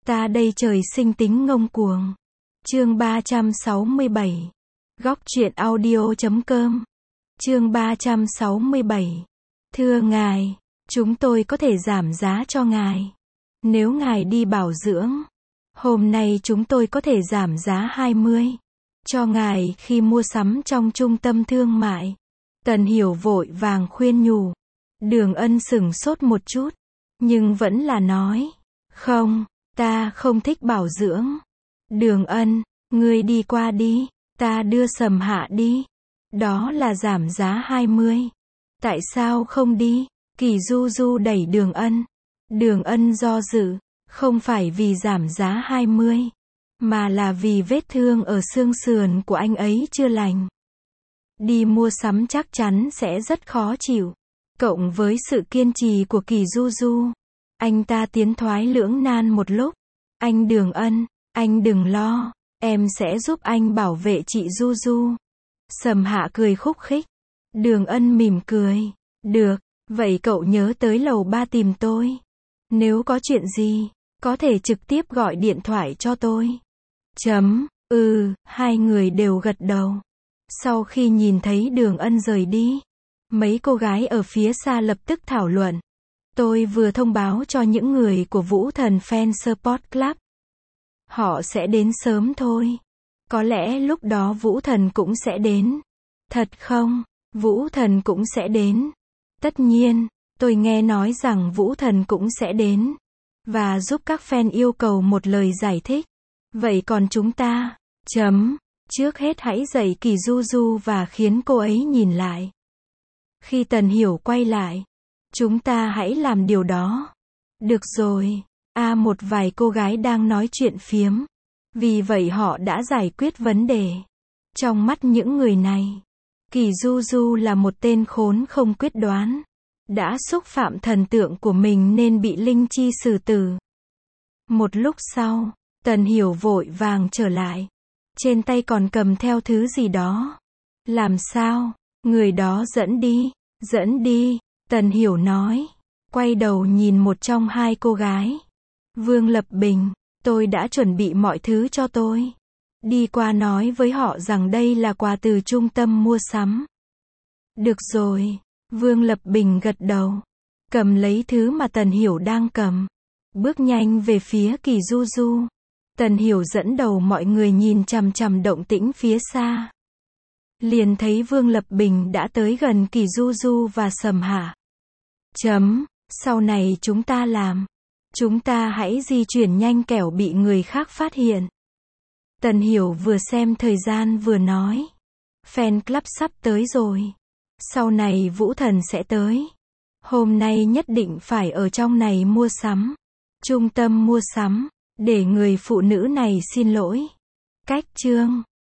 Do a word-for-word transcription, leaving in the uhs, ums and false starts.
Ta đây trời sinh tính ngông cuồng. Chương ba trăm sáu mươi bảy. Góc truyện audio chấm com. Chương ba trăm sáu mươi bảy. Thưa ngài, chúng tôi có thể giảm giá cho ngài. Nếu ngài đi bảo dưỡng, hôm nay chúng tôi có thể giảm giá hai mươi cho ngài khi mua sắm trong trung tâm thương mại. Tần Hiểu vội vàng khuyên nhủ. Đường Ân sửng sốt một chút, nhưng vẫn là nói, không, ta không thích bảo dưỡng. Đường Ân, ngươi đi qua đi, ta đưa Sầm Hạ đi. Đó là giảm giá hai mươi. Tại sao không đi? Kỳ Du Du đẩy Đường Ân. Đường Ân do dự, không phải vì giảm giá hai mươi, mà là vì vết thương ở xương sườn của anh ấy chưa lành. Đi mua sắm chắc chắn sẽ rất khó chịu. Cộng với sự kiên trì của Kỳ Du Du, anh ta tiến thoái lưỡng nan một lúc. Anh Đường Ân, anh đừng lo, em sẽ giúp anh bảo vệ chị Du Du. Sầm Hạ cười khúc khích. Đường Ân mỉm cười. Được, vậy cậu nhớ tới lầu ba tìm tôi. Nếu có chuyện gì, có thể trực tiếp gọi điện thoại cho tôi. Chấm, ừ, hai người đều gật đầu. Sau khi nhìn thấy Đường Ân rời đi, mấy cô gái ở phía xa lập tức thảo luận. Tôi vừa thông báo cho những người của Vũ Thần Fan Support Club. Họ sẽ đến sớm thôi. Có lẽ lúc đó Vũ Thần cũng sẽ đến. Thật không? Vũ Thần cũng sẽ đến. Tất nhiên, tôi nghe nói rằng Vũ Thần cũng sẽ đến. Và giúp các fan yêu cầu một lời giải thích. Vậy còn chúng ta? Chấm. Trước hết hãy dạy Kỳ Du Du và khiến cô ấy nhìn lại. Khi Tần Hiểu quay lại, chúng ta hãy làm điều đó. Được rồi. À, một vài cô gái đang nói chuyện phiếm. Vì vậy họ đã giải quyết vấn đề. Trong mắt những người này, Kỳ Du Du là một tên khốn không quyết đoán. Đã xúc phạm thần tượng của mình nên bị linh chi xử tử. Một lúc sau, Tần Hiểu vội vàng trở lại. Trên tay còn cầm theo thứ gì đó. Làm sao? Người đó dẫn đi. Dẫn đi, Tần Hiểu nói. Quay đầu nhìn một trong hai cô gái. Vương Lập Bình, tôi đã chuẩn bị mọi thứ cho tôi. Đi qua nói với họ rằng đây là quà từ trung tâm mua sắm. Được rồi, Vương Lập Bình gật đầu. Cầm lấy thứ mà Tần Hiểu đang cầm. Bước nhanh về phía Kỳ Du Du. Tần Hiểu dẫn đầu mọi người nhìn chằm chằm động tĩnh phía xa. Liền thấy Vương Lập Bình đã tới gần Kỳ Du Du và Sầm Hạ. Chấm, sau này chúng ta làm. Chúng ta hãy di chuyển nhanh kẻo bị người khác phát hiện. Tần Hiểu vừa xem thời gian vừa nói. Fan club sắp tới rồi. Sau này Vũ Thần sẽ tới. Hôm nay nhất định phải ở trong này mua sắm. Trung tâm mua sắm. Để người phụ nữ này xin lỗi. Cách chương.